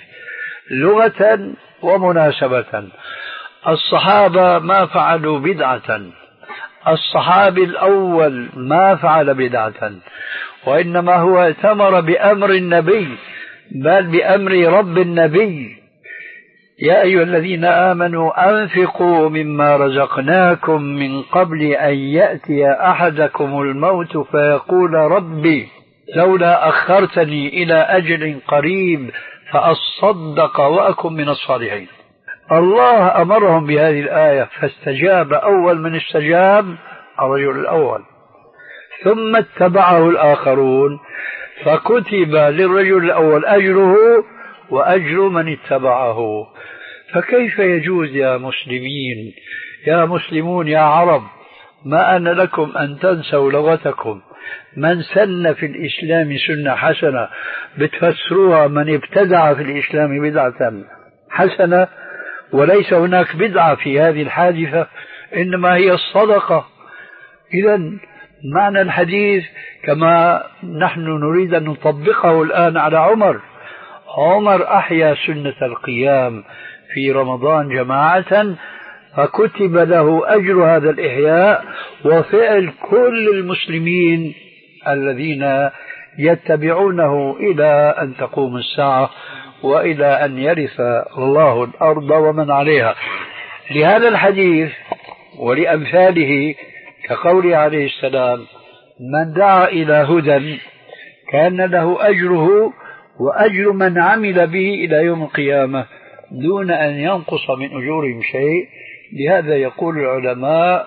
لغة ومناسبة. الصحابة ما فعلوا بدعة، الصحابي الأول ما فعل بدعة، وإنما هو ائتمر بأمر النبي، بل بأمر رب النبي: يا أيها الذين آمنوا أنفقوا مما رزقناكم من قبل أن يأتي أحدكم الموت فيقول ربي لولا أخرتني إلى أجل قريب فأصدق وأكن من الصالحين. الله أمرهم بهذه الآية فاستجاب أول من استجاب الرجل الأول، ثم اتبعه الآخرون فكتب للرجل الأول أجره وأجر من اتبعه. فكيف يجوز يا مسلمين يا مسلمون يا عرب ما أن لكم أن تنسوا لغتكم؟ من سن في الإسلام سنة حسنة بتفسروها من ابتدع في الإسلام بدعة حسنة، وليس هناك بدعة في هذه الحادثة إنما هي الصدقة. إذن معنى الحديث كما نحن نريد أن نطبقه الآن على عمر: عمر أحيا سنة القيام في رمضان جماعة فكتب له أجر هذا الإحياء وفعل كل المسلمين الذين يتبعونه إلى أن تقوم الساعة وإلى أن يرث الله الأرض ومن عليها. لهذا الحديث ولأمثاله كقوله عليه السلام: من دعا إلى هدى كان له أجره وأجر من عمل به إلى يوم القيامة دون أن ينقص من أجورهم شيء. لهذا يقول العلماء: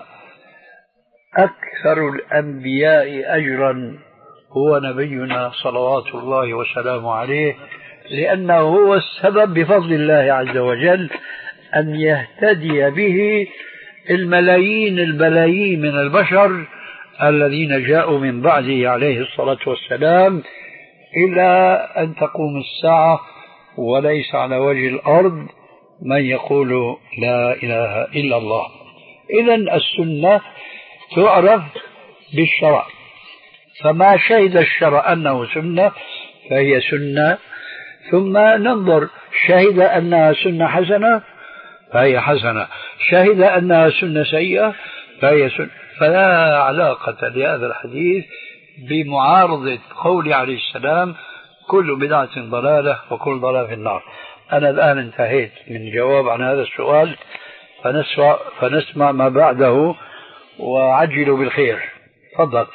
أكثر الأنبياء أجرا هو نبينا صلوات الله وسلامه عليه، لأنه هو السبب بفضل الله عز وجل أن يهتدي به الملايين البلايين من البشر الذين جاءوا من بعده عليه الصلاة والسلام إلى أن تقوم الساعة، وليس على وجه الأرض من يقول لا إله إلا الله. إذن السنة تعرف بالشرع، فما شهد الشرع أنه سنة فهي سنة، ثم ننظر شهد أنها سنة حسنة فهي حسنة، شهد أنها سنة سيئة فهي سنة. فلا علاقة لهذا الحديث بمعارضة قول عليه السلام: كل بدعة ضلالة وكل ضلالة في النار. أنا الآن انتهيت من جواب عن هذا السؤال، فنسمع, فنسمع ما بعده وعجلوا بالخير. تفضل.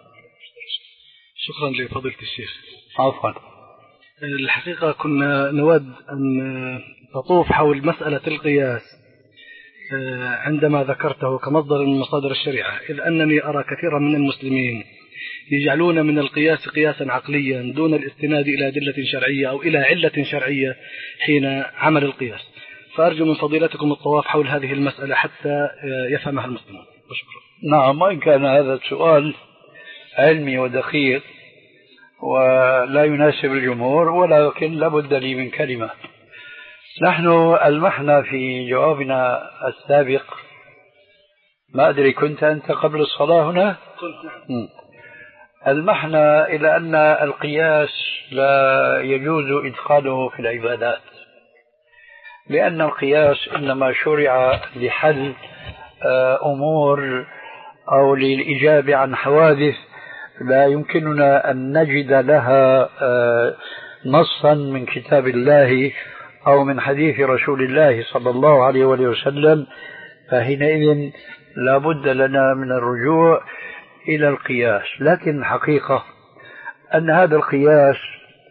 شكرا لفضيلة الشيخ. عفوا. الحقيقة كنا نود أن تطوف حول مسألة القياس عندما ذكرته كمصدر من مصادر الشريعة، إذ أنني أرى كثيرا من المسلمين يجعلون من القياس قياسا عقليا دون الاستناد إلى أدلة شرعية أو إلى علة شرعية حين عمل القياس. فأرجو من فضيلتكم الطواف حول هذه المسألة حتى يفهمها المسلمون. وشكرا. نعم، وإن كان هذا السؤال علمي ودقيق ولا يناسب الجمهور، ولكن لابد لي من كلمة. نحن ألمحنا في جوابنا السابق، ما أدري كنت أنت قبل الصلاة هنا؟ كنت. ألمحنا إلى أن القياس لا يجوز إدخاله في العبادات، لأن القياس إنما شرع لحل أمور أو للإجابة عن حوادث لا يمكننا أن نجد لها نصا من كتاب الله أو من حديث رسول الله صلى الله عليه وسلم، فحينئذ لا بد لنا من الرجوع إلى القياس. لكن الحقيقة أن هذا القياس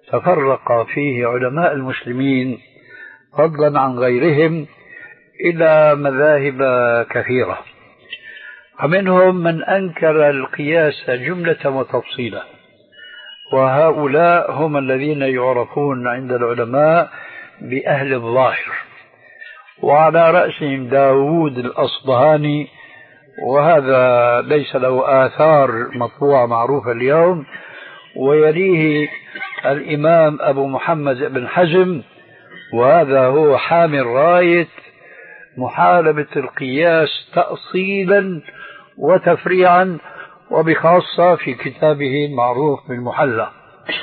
تفرق فيه علماء المسلمين فضلا عن غيرهم إلى مذاهب كثيرة، ومنهم من أنكر القياس جملة وتفصيلا، وهؤلاء هم الذين يعرفون عند العلماء بأهل الظاهر، وعلى رأسهم داود الأصبهاني، وهذا ليس له آثار مطبوعة معروفة اليوم، ويليه الإمام أبو محمد بن حزم، وهذا هو حامل راية محاربة القياس تأصيلا وتفريعا، وبخاصة في كتابه المعروف بالمحلى.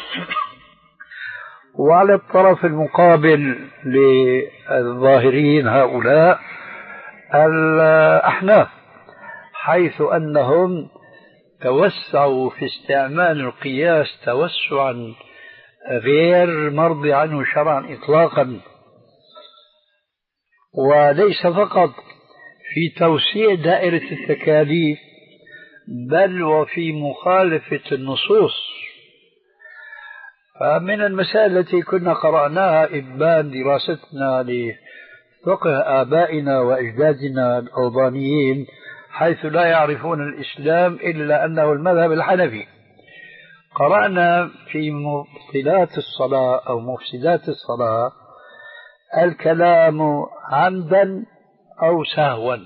وعلى الطرف المقابل للظاهرين هؤلاء الأحناف، حيث أنهم توسعوا في استعمال القياس توسعا غير مرضي عنه شرعا إطلاقا، وليس فقط في توسيع دائرة التكاليف بل وفي مخالفة النصوص. فمن المسائل التي كنا قرأناها إبان دراستنا لفقه آبائنا وأجدادنا الأوضانيين، حيث لا يعرفون الإسلام إلا أنه المذهب الحنفي، قرأنا في مبطلات الصلاة أو مفسدات الصلاة الكلام عمدا أو سهوا.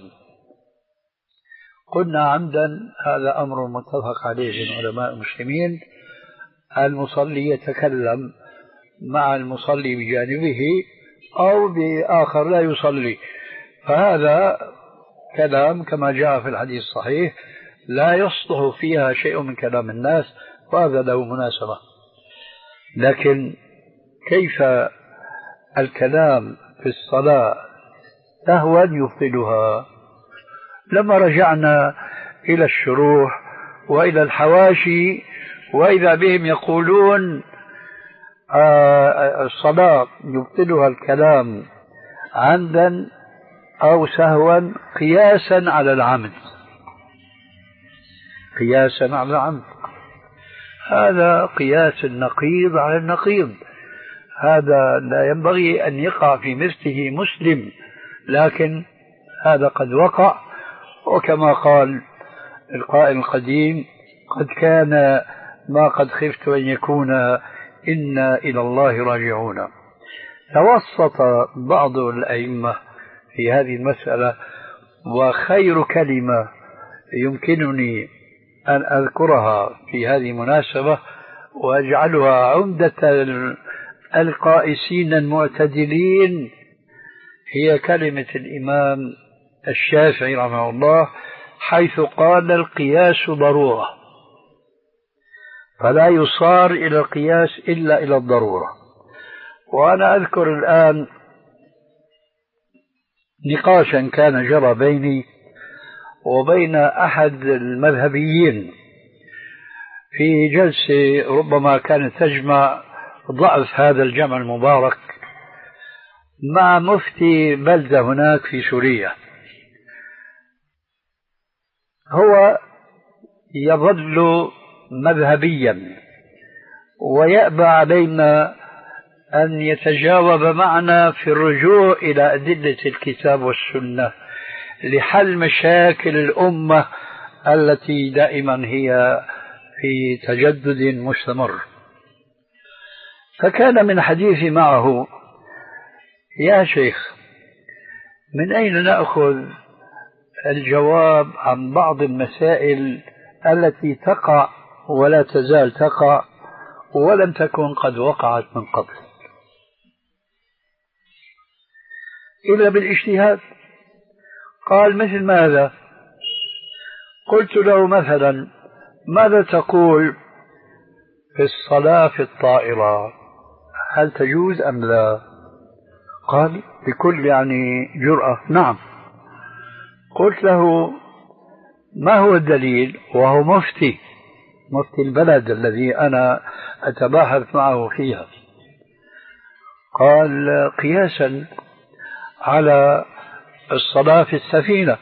قلنا عمدا هذا أمر متفق عليه بين علماء المسلمين، المصلي يتكلم مع المصلي بجانبه أو بآخر لا يصلي، فهذا كلام كما جاء في الحديث الصحيح لا يصلح فيها شيء من كلام الناس، وهذا له مناسبة. لكن كيف الكلام في الصلاة سهوا يبطلها؟ لما رجعنا إلى الشروح وإلى الحواشي وإذا بهم يقولون آه الصلاة يبطلها الكلام عمدا أو سهوا قياسا على العمد، قياسا على العمد، هذا قياس النقيض على النقيض، هذا لا ينبغي أن يقع في مثله مسلم، لكن هذا قد وقع. وكما قال القائل القديم: قد كان ما قد خفت أن يكون، إنا إلى الله راجعون. توسط بعض الأئمة في هذه المسألة، وخير كلمة يمكنني أن أذكرها في هذه المناسبة وأجعلها عمدة القائسين المعتدلين هي كلمة الإمام الشافعي رحمه الله، حيث قال: القياس ضرورة، فلا يصار إلى القياس إلا إلى الضرورة. وأنا أذكر الآن نقاشا كان جرى بيني وبين أحد المذهبيين في جلسة ربما كانت تجمع ضعف هذا الجمع المبارك مع مفتي بلدة هناك في سوريا. هو يظل مذهبيا ويأبى علينا أن يتجاوب معنا في الرجوع إلى أدلة الكتاب والسنة لحل مشاكل الأمة التي دائما هي في تجدد مستمر. فكان من حديثي معه: يا شيخ، من أين نأخذ الجواب عن بعض المسائل التي تقع ولا تزال تقع ولم تكن قد وقعت من قبل إلا بالاجتهاد؟ قال: مثل ماذا؟ قلت له: مثلا ماذا تقول في الصلاة في الطائرة، هل تجوز أم لا؟ قال بكل يعني جرأة: نعم. قلت له: ما هو الدليل؟ وهو مفتي مفتي البلد الذي أنا أتباحث معه فيها. قال: قياسا على الصلاة في السفينة.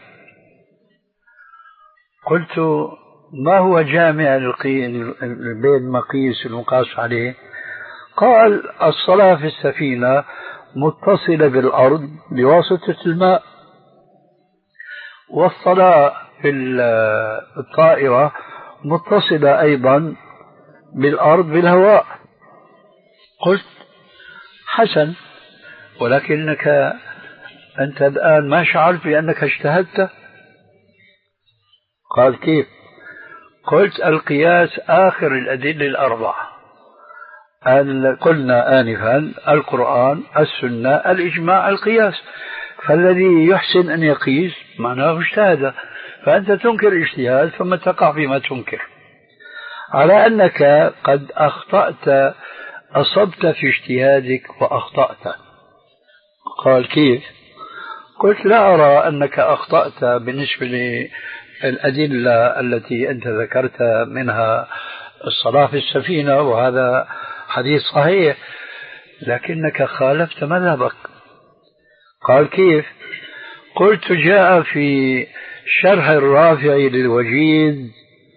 قلت: ما هو جامع بين المقيس المقاس عليه؟ قال الصلاة في السفينة متصلة بالأرض بواسطة الماء، والصلاة في الطائرة متصلة أيضا بالأرض بالهواء. قلت حسن، ولكنك أنت الآن ما شعرت بأنك اجتهدت؟ قال كيف؟ قلت القياس آخر الأدلة الأربعة، قلنا آنفا القرآن، السنة، الإجماع، القياس، فالذي يحسن أن يقيس معناه اجتهد، فأنت تنكر الاجتهاد ثم تقع فيما تنكر، على أنك قد أخطأت، أصبت في اجتهادك وأخطأت. قال كيف؟ قلت لا أرى أنك أخطأت بالنسبة للأدلة التي أنت ذكرت منها الصلاة في السفينة، وهذا حديث صحيح، لكنك خالفت مذهبك. قال كيف؟ قلت جاء في شرح الرافع للوجيز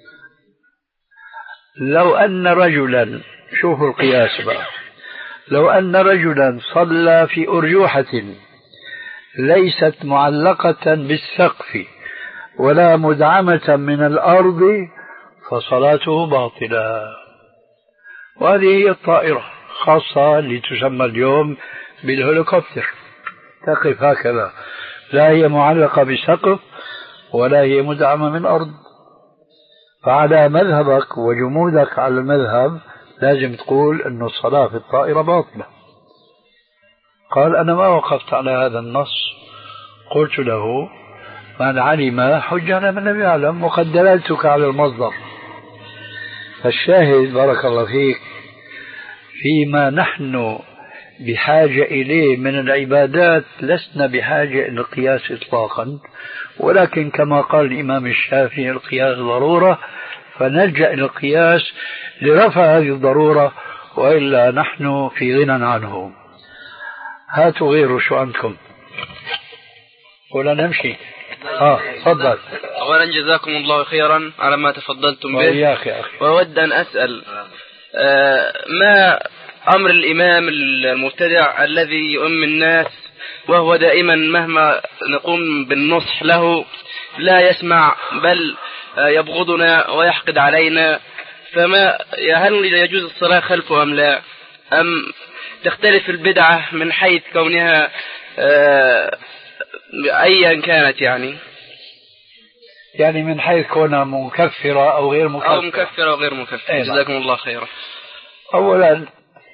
لو أن رجلا، شوفوا القياس بقى، لو أن رجلا صلى في أرجوحة ليست معلقة بالسقف ولا مدعمة من الأرض فصلاته باطلة. وهذه هي الطائرة خاصة لتسمى اليوم بالهليكوبتر، تقف هكذا، لا هي معلقة بسقف ولا هي مدعمة من أرض. فعلى مذهبك وجمودك على المذهب لازم تقول أن الصلاة في الطائرة باطلة. قال أنا ما وقفت على هذا النص. قلت له من علم حج على من لم يعلم، وقد دللتك على المصدر. فالشاهد بارك الله فيك فيما نحن بحاجة إليه من العبادات لسنا بحاجة إلى القياس إطلاقا، ولكن كما قال الإمام الشافعي القياس ضرورة، فنلجأ إلى القياس لرفع هذه الضرورة، وإلا نحن في غنى عنه. هاتوا غيره، شو عندكم؟ ولا نمشي؟ آه تفضل. أولا جزاكم الله خيرا على ما تفضلتم به، يا أخي أخي. وأود أن أسأل آه ما أمر الإمام المبتدع الذي يؤم الناس وهو دائما مهما نقوم بالنصح له لا يسمع، بل يبغضنا ويحقد علينا، فما هل يجوز الصلاة خلفه أم لا؟ أم تختلف البدعة من حيث كونها أيا كانت، يعني يعني من حيث كونها مكفرة أو غير مكفرة؟ أو مكفرة أو غير مكفرة. جزاكم الله خيرا. أولا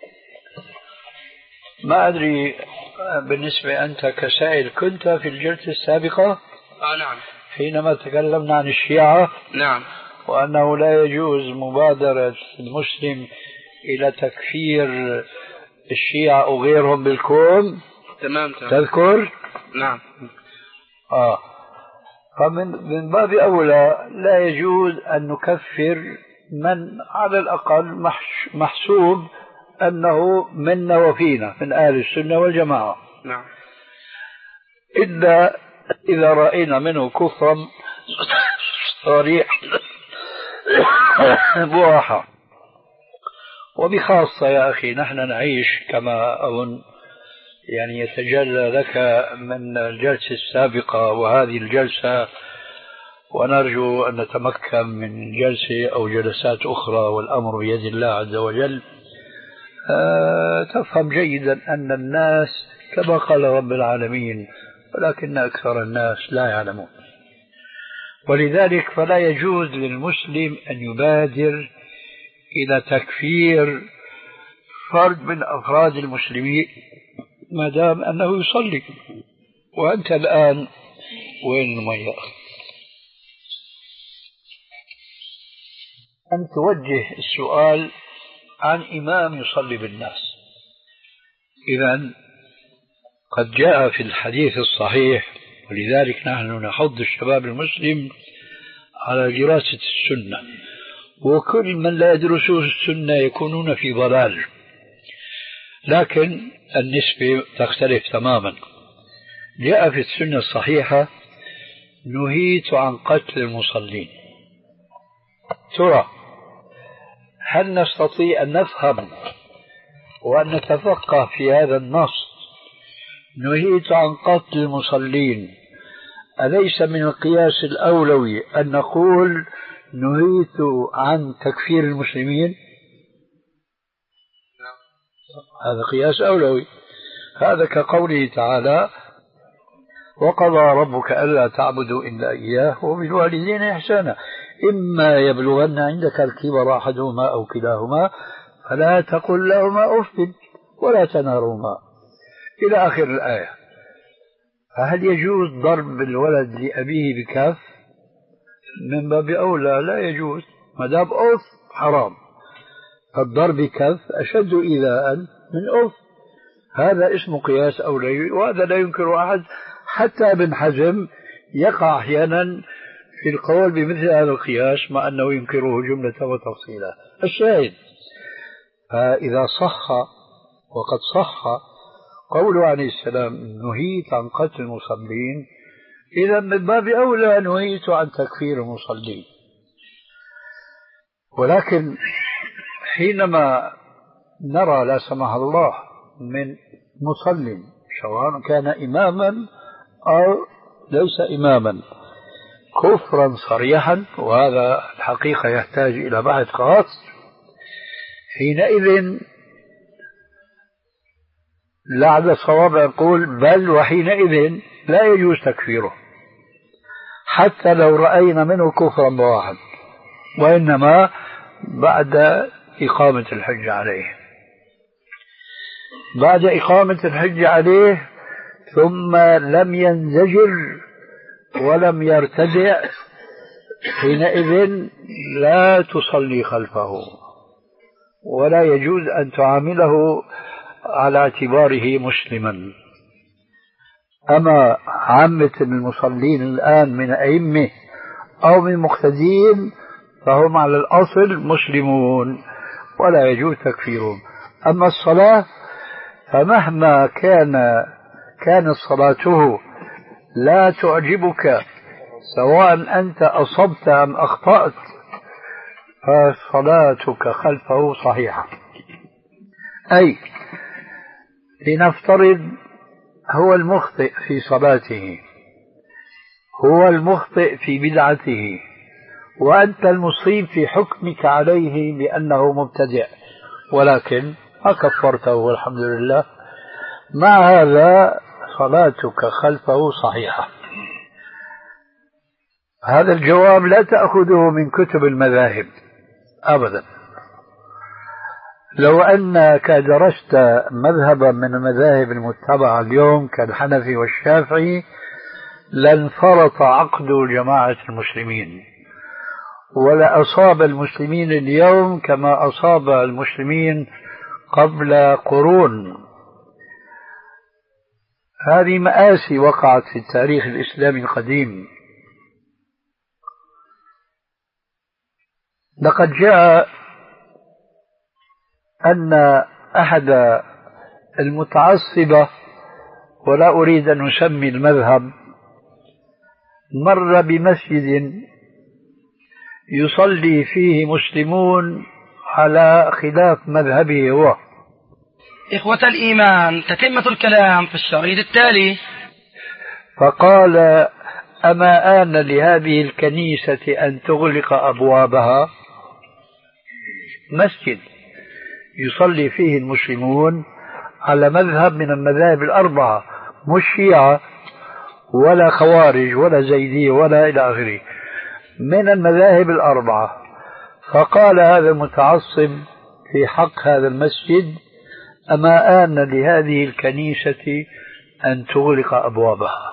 ما أدري بالنسبة أنت كسائل كنت في الجلسة السابقة؟ آه نعم. حينما تكلمنا عن الشيعة. نعم. وأنه لا يجوز مبادرة المسلم إلى تكفير الشيعة أو غيرهم بالكون. تمام تمام. تذكر؟ نعم. آه فمن من باب أولى لا يجوز أن نكفر من على الأقل محسوب أنه منا وفينا من أهل السنة والجماعة. نعم. إلا إذا رأينا منه كفرا صريح بواحة. وبخاصة يا أخي نحن نعيش كما أظن يعني يتجلى لك من الجلسة السابقة وهذه الجلسة، ونرجو أن نتمكن من جلسة أو جلسات أخرى، والأمر بيد الله عز وجل. أه تفهم جيدا أن الناس كما قال رب العالمين ولكن أكثر الناس لا يعلمون. ولذلك فلا يجوز للمسلم أن يبادر إلى تكفير فرد من أفراد المسلمين ما دام أنه يصلي. وأنت الآن وين المياه؟ أن توجه السؤال عن إمام يصلي بالناس. إذن قد جاء في الحديث الصحيح، ولذلك نحن نحض الشباب المسلم على دراسة السنة، وكل من لا يدرسون السنة يكونون في ضلال، لكن النسبة تختلف تماما. جاء في السنة الصحيحة نهيت عن قتل المصلين. ترى هل نستطيع أن نفهم وأن نتفقه في هذا النص نهيت عن قتل المصلين، أليس من القياس الأولوي أن نقول نهيت عن تكفير المسلمين؟ هذا قياس أولوي. هذا كقوله تعالى وقضى ربك ألا تعبدوا إلا إياه وبالوالدين إحسانا إما يبلغن عندك الكبر أحدهما أو كلاهما فلا تقل لهما أف ولا تنهرهما إلى آخر الآية. فهل يجوز ضرب الولد لأبيه بكف؟ من باب أولى لا يجوز، ما دام أف حرام، فالضرب بكف أشد إيذاء من أف. هذا اسمه قياس أولوي، وهذا لا ينكر أحد، حتى ابن حزم يقع أحيانا في القول بمثل هذا القياس مع أنه ينكره جملة وتفصيلا. الشاهد فإذا صح وقد صح قوله عليه السلام نهيت عن قتل المصلين، إذا من باب أولى نهيت عن تكفير المصلين. ولكن حينما نرى لا سمح الله من مصل سواء كان إماما أو ليس إماما كفرا صريحا، وهذا الحقيقة يحتاج إلى بحث خاص، حينئذ لعل الصواب يقول بل وحينئذ لا يجوز تكفيره حتى لو رأينا منه كفرا بواحد، وإنما بعد إقامة الحج عليه. بعد إقامة الحج عليه ثم لم ينزجر ولم يرتدع، حينئذ لا تصلي خلفه ولا يجوز أن تعامله على اعتباره مسلما. أما عامة المصلين الآن من أئمة أو من مقتدين فهم على الأصل مسلمون ولا يجوز تكفيرهم. أما الصلاة فمهما كان كانت صلاته لا تعجبك سواء أنت أصبت أم أخطأت فصلاتك خلفه صحيحة. أي لنفترض هو المخطئ في صلاته، هو المخطئ في بدعته، وأنت المصيب في حكمك عليه بأنه مبتدع، ولكن ما كفرته والحمد لله، مع هذا صلاتك خلفه صحيحة. هذا الجواب لا تأخذه من كتب المذاهب أبدا. لو أنك درست مذهبا من المذاهب المتبعة اليوم كالحنفي والشافعي لانفرط عقد جماعة المسلمين، ولا أصاب المسلمين اليوم كما أصاب المسلمين قبل قرون. هذه مآسي وقعت في التاريخ الإسلامي القديم. لقد جاء أن أحد المتعصبة، ولا أريد أن أسمي المذهب، مر بمسجد يصلي فيه مسلمون على خلاف مذهبه هو. إخوة الإيمان، تتمة الكلام في الشريط التالي. فقال أما آن لهذه الكنيسة أن تغلق أبوابها؟ مسجد يصلي فيه المسلمون على مذهب من المذاهب الأربعة، مش شيعة ولا خوارج ولا زيدية ولا إلى آخره، من المذاهب الأربعة. فقال هذا المتعصب في حق هذا المسجد أما آن لهذه الكنيسة أن تغلق أبوابها.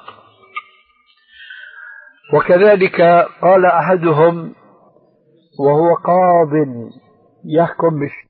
وكذلك قال أحدهم وهو قاض يحكم بالشرع